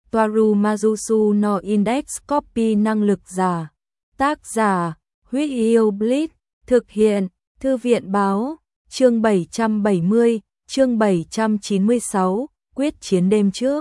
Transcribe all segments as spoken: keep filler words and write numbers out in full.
Toaru Majusu no Index Copy năng lực giả. Tác giả, Huyết Yêu Blitz, thực hiện, Thư viện báo, chương bảy trăm bảy mươi, chương bảy trăm chín mươi sáu, quyết chiến đêm trước.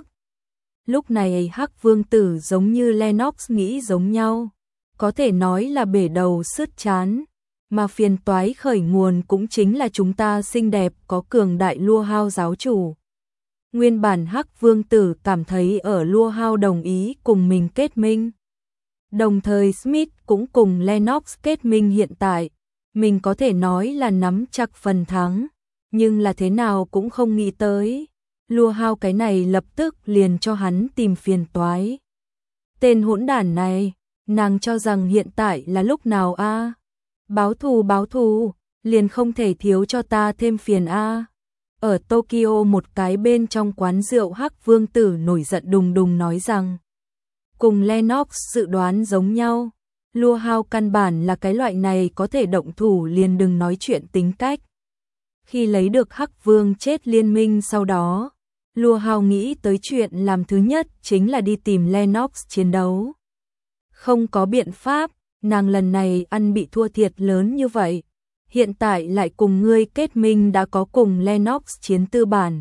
Lúc này Hắc Vương Tử giống như Lennox nghĩ giống nhau, có thể nói là bể đầu sứt trán, mà phiền toái khởi nguồn cũng chính là chúng ta xinh đẹp có cường đại Lua Hao giáo chủ. Nguyên bản Hắc Vương Tử cảm thấy ở Lua Hao đồng ý cùng mình kết minh. Đồng thời Smith cũng cùng Lennox kết minh, hiện tại, mình có thể nói là nắm chắc phần thắng, nhưng là thế nào cũng không nghĩ tới. Lua Hao cái này lập tức liền cho hắn tìm phiền toái. Tên hỗn đản này, nàng cho rằng hiện tại là lúc nào a? À? Báo thù báo thù, liền không thể thiếu cho ta thêm phiền a. À? Ở Tokyo một cái bên trong quán rượu, Hắc Vương Tử nổi giận đùng đùng nói rằng, cùng Lennox dự đoán giống nhau, Lua Hao căn bản là cái loại này có thể động thủ liền đừng nói chuyện tính cách. Khi lấy được Hắc Vương chết liên minh sau đó, Lua Hao nghĩ tới chuyện làm thứ nhất chính là đi tìm Lennox chiến đấu. Không có biện pháp, nàng lần này ăn bị thua thiệt lớn như vậy, hiện tại lại cùng ngươi kết minh đã có cùng Lennox chiến tư bản.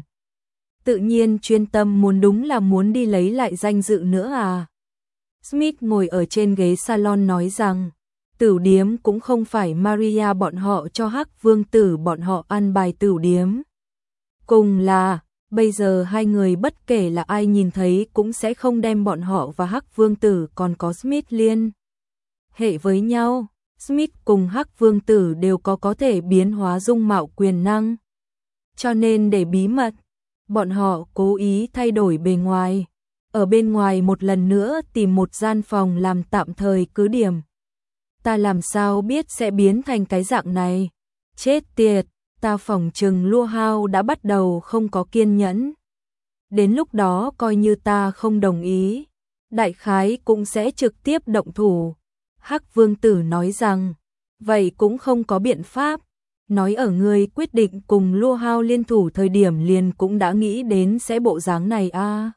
Tự nhiên chuyên tâm muốn đúng là muốn đi lấy lại danh dự nữa à. Smith ngồi ở trên ghế salon nói rằng, tửu điếm cũng không phải Maria bọn họ cho Hắc Vương Tử bọn họ ăn bài tửu điếm. Cùng là, bây giờ hai người bất kể là ai nhìn thấy cũng sẽ không đem bọn họ và Hắc Vương Tử còn có Smith liên hệ với nhau. Smith cùng Hắc Vương Tử đều có có thể biến hóa dung mạo quyền năng. Cho nên để bí mật, bọn họ cố ý thay đổi bề ngoài. Ở bên ngoài một lần nữa tìm một gian phòng làm tạm thời cứ điểm. Ta làm sao biết sẽ biến thành cái dạng này? Chết tiệt, ta phỏng chừng Lua Hao đã bắt đầu không có kiên nhẫn. Đến lúc đó coi như ta không đồng ý, đại khái cũng sẽ trực tiếp động thủ. Hắc Vương Tử nói rằng, vậy cũng không có biện pháp. Nói ở ngươi quyết định cùng Lua Hao liên thủ thời điểm liền cũng đã nghĩ đến sẽ bộ dáng này a. À.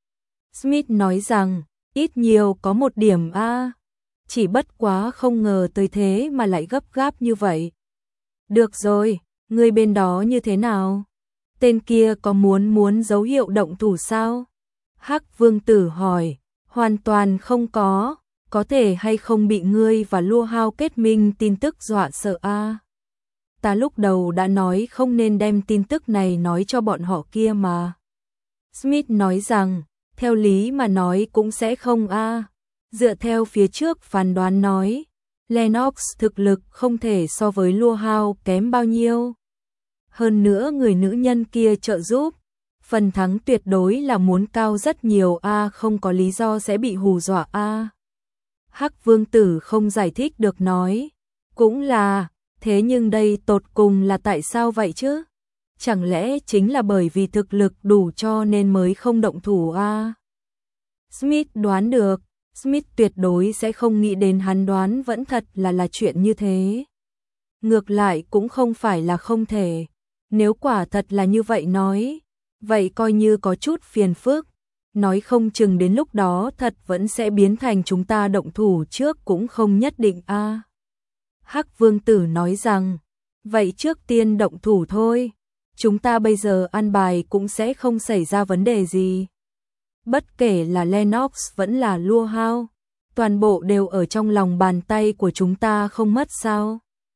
Smith nói rằng, ít nhiều có một điểm a, à. Chỉ bất quá không ngờ tới thế mà lại gấp gáp như vậy. Được rồi, ngươi bên đó như thế nào? Tên kia có muốn muốn dấu hiệu động thủ sao? Hắc Vương Tử hỏi, hoàn toàn không có, có thể hay không bị ngươi và Lua Hao kết minh tin tức dọa sợ a? À? Ta lúc đầu đã nói không nên đem tin tức này nói cho bọn họ kia mà. Smith nói rằng, theo lý mà nói cũng sẽ không a. À. Dựa theo phía trước phán đoán nói, Lennox thực lực không thể so với Lua Hao kém bao nhiêu. Hơn nữa người nữ nhân kia trợ giúp, phần thắng tuyệt đối là muốn cao rất nhiều a, à, không có lý do sẽ bị hù dọa a. À. Hắc Vương Tử không giải thích được nói, cũng là, thế nhưng đây tột cùng là tại sao vậy chứ? Chẳng lẽ chính là bởi vì thực lực đủ cho nên mới không động thủ a? À? Smith đoán được, Smith tuyệt đối sẽ không nghĩ đến hắn đoán vẫn thật là là chuyện như thế. Ngược lại cũng không phải là không thể, nếu quả thật là như vậy nói, vậy coi như có chút phiền phức, nói không chừng đến lúc đó thật vẫn sẽ biến thành chúng ta động thủ trước cũng không nhất định a. À. Hắc Vương Tử nói rằng, vậy trước tiên động thủ thôi, chúng ta bây giờ ăn bài cũng sẽ không xảy ra vấn đề gì. Bất kể là Lennox vẫn là Lua Hao, toàn bộ đều ở trong lòng bàn tay của chúng ta không mất sao?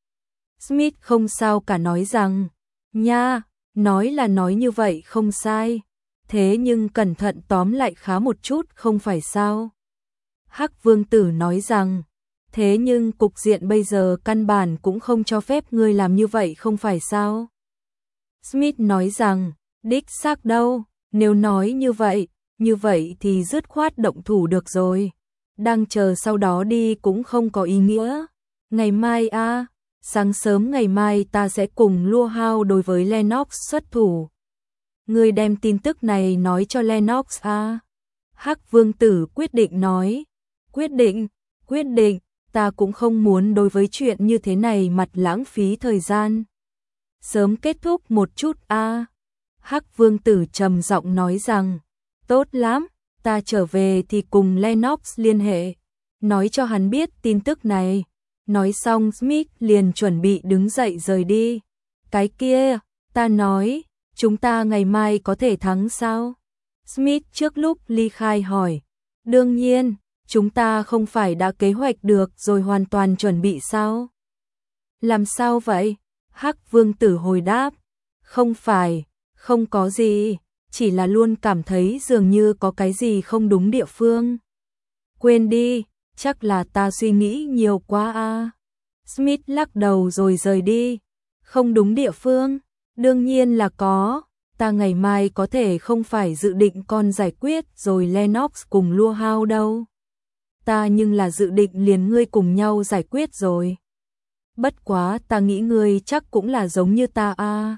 Smith không sao cả nói rằng, nha, nói là nói như vậy không sai, thế nhưng cẩn thận tóm lại khá một chút không phải sao? Hắc Vương Tử nói rằng, thế nhưng cục diện bây giờ căn bản cũng không cho phép ngươi làm như vậy không phải sao? Smith nói rằng, đích xác đâu, nếu nói như vậy, như vậy thì dứt khoát động thủ được rồi. Đang chờ sau đó đi cũng không có ý nghĩa. Ngày mai a, à, sáng sớm ngày mai ta sẽ cùng Lua Hao đối với Lennox xuất thủ. Ngươi đem tin tức này nói cho Lennox a. À. Hắc Vương Tử quyết định nói, quyết định, quyết định, ta cũng không muốn đối với chuyện như thế này mặt lãng phí thời gian. Sớm kết thúc một chút a. À. Hắc Vương Tử trầm giọng nói rằng, tốt lắm, ta trở về thì cùng Lennox liên hệ, nói cho hắn biết tin tức này. Nói xong Smith liền chuẩn bị đứng dậy rời đi. Cái kia, ta nói, chúng ta ngày mai có thể thắng sao? Smith trước lúc ly khai hỏi. Đương nhiên, chúng ta không phải đã kế hoạch được rồi hoàn toàn chuẩn bị sao? Làm sao vậy? Hắc Vương Tử hồi đáp. Không phải, không có gì, chỉ là luôn cảm thấy dường như có cái gì không đúng địa phương. Quên đi, chắc là ta suy nghĩ nhiều quá a. Smith lắc đầu rồi rời đi. Không đúng địa phương? Đương nhiên là có. Ta ngày mai có thể không phải dự định con giải quyết rồi Lennox cùng Lua Hao đâu. Ta nhưng là dự định liền ngươi cùng nhau giải quyết rồi. Bất quá ta nghĩ ngươi chắc cũng là giống như ta a.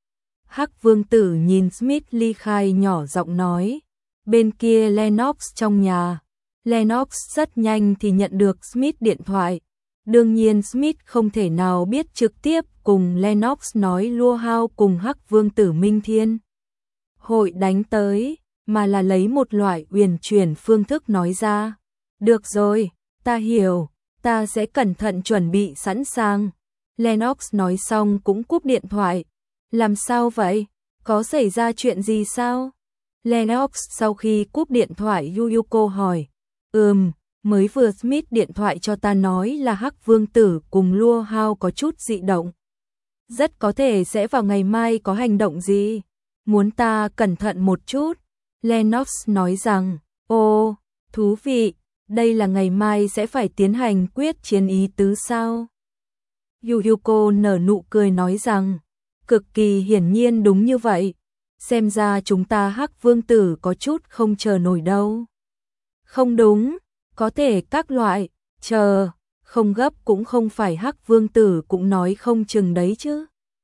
Hắc Vương Tử nhìn Smith ly khai nhỏ giọng nói. Bên kia Lennox trong nhà. Lennox rất nhanh thì nhận được Smith điện thoại. Đương nhiên Smith không thể nào biết trực tiếp cùng Lennox nói Lua Hao cùng Hắc Vương Tử Minh Thiên hội đánh tới, mà là lấy một loại uyển chuyển phương thức nói ra. Được rồi, ta hiểu, ta sẽ cẩn thận chuẩn bị sẵn sàng. Lennox nói xong cũng cúp điện thoại. Làm sao vậy? Có xảy ra chuyện gì sao? Lennox sau khi cúp điện thoại Yuyuko hỏi. Ừm, mới vừa Smith điện thoại cho ta nói là Hắc Vương Tử cùng Lua Hao có chút dị động. Rất có thể sẽ vào ngày mai có hành động gì. Muốn ta cẩn thận một chút. Lennox nói rằng, ồ, thú vị, đây là ngày mai sẽ phải tiến hành quyết chiến ý tứ sao? Yuyuko nở nụ cười nói rằng, cực kỳ hiển nhiên đúng như vậy. Xem ra chúng ta Hắc Vương Tử có chút không chờ nổi đâu. Không đúng, có thể các loại, chờ, không gấp cũng không phải Hắc Vương Tử cũng nói không chừng đấy chứ.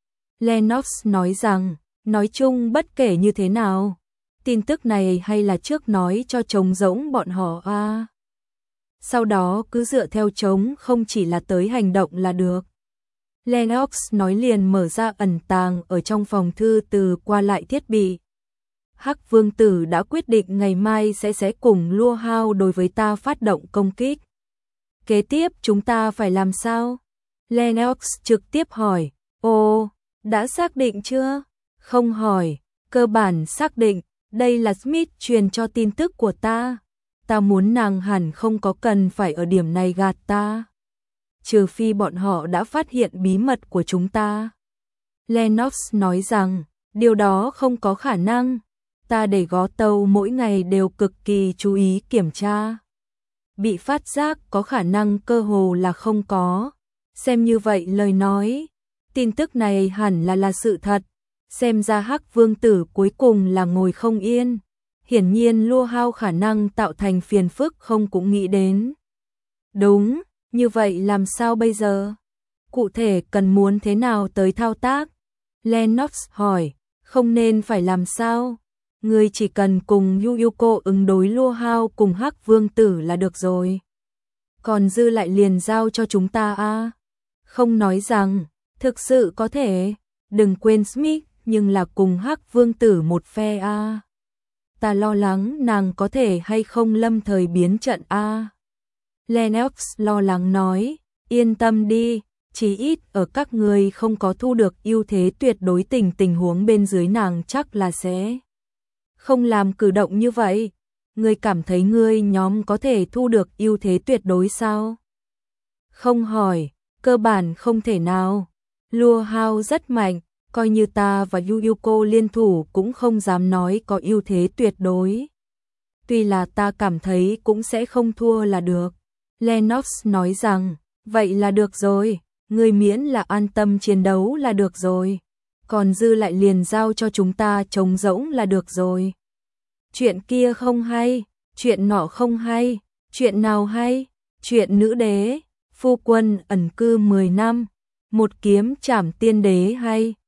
Lennox nói rằng, nói chung bất kể như thế nào, tin tức này hay là trước nói cho trống rỗng bọn họ a. À. Sau đó cứ dựa theo trống không chỉ là tới hành động là được. Lennox nói liền mở ra ẩn tàng ở trong phòng thư từ qua lại thiết bị. Hắc Vương Tử đã quyết định ngày mai sẽ sẽ cùng Lua Hao đối với ta phát động công kích. Kế tiếp chúng ta phải làm sao? Lennox trực tiếp hỏi. Ồ, đã xác định chưa? Không hỏi, cơ bản xác định, đây là Smith truyền cho tin tức của ta. Ta muốn nàng hẳn không có cần phải ở điểm này gạt ta. Trừ phi bọn họ đã phát hiện bí mật của chúng ta. Lennox nói rằng, điều đó không có khả năng. Ta để gó tàu mỗi ngày đều cực kỳ chú ý kiểm tra. Bị phát giác có khả năng cơ hồ là không có. Xem như vậy lời nói, tin tức này hẳn là là sự thật. Xem ra Hắc Vương Tử cuối cùng là ngồi không yên. Hiển nhiên Lua Hao khả năng tạo thành phiền phức không cũng nghĩ đến. Đúng, như vậy làm sao bây giờ? Cụ thể cần muốn thế nào tới thao tác? Lennox hỏi, không nên phải làm sao? Ngươi chỉ cần cùng Yuyuko ứng đối Lua Hao cùng Hắc Vương Tử là được rồi. Còn dư lại liền giao cho chúng ta a. À? Không nói rằng, thực sự có thể, đừng quên Smith nhưng là cùng Hắc Vương Tử một phe a. À? Ta lo lắng nàng có thể hay không lâm thời biến trận a. À? Lennox lo lắng nói, yên tâm đi, chí ít ở các người không có thu được ưu thế tuyệt đối tình tình huống bên dưới nàng chắc là sẽ không làm cử động như vậy. Ngươi cảm thấy ngươi nhóm có thể thu được ưu thế tuyệt đối sao? Không hỏi, cơ bản không thể nào. Lua Hao rất mạnh, coi như ta và Yuyuko liên thủ cũng không dám nói có ưu thế tuyệt đối. Tuy là ta cảm thấy cũng sẽ không thua là được. Lennox nói rằng, vậy là được rồi, ngươi miễn là an tâm chiến đấu là được rồi. Còn dư lại liền giao cho chúng ta trống rỗng là được rồi. Chuyện kia không hay, chuyện nọ không hay, chuyện nào hay, chuyện nữ đế, phu quân ẩn cư mười năm, một kiếm trảm tiên đế hay.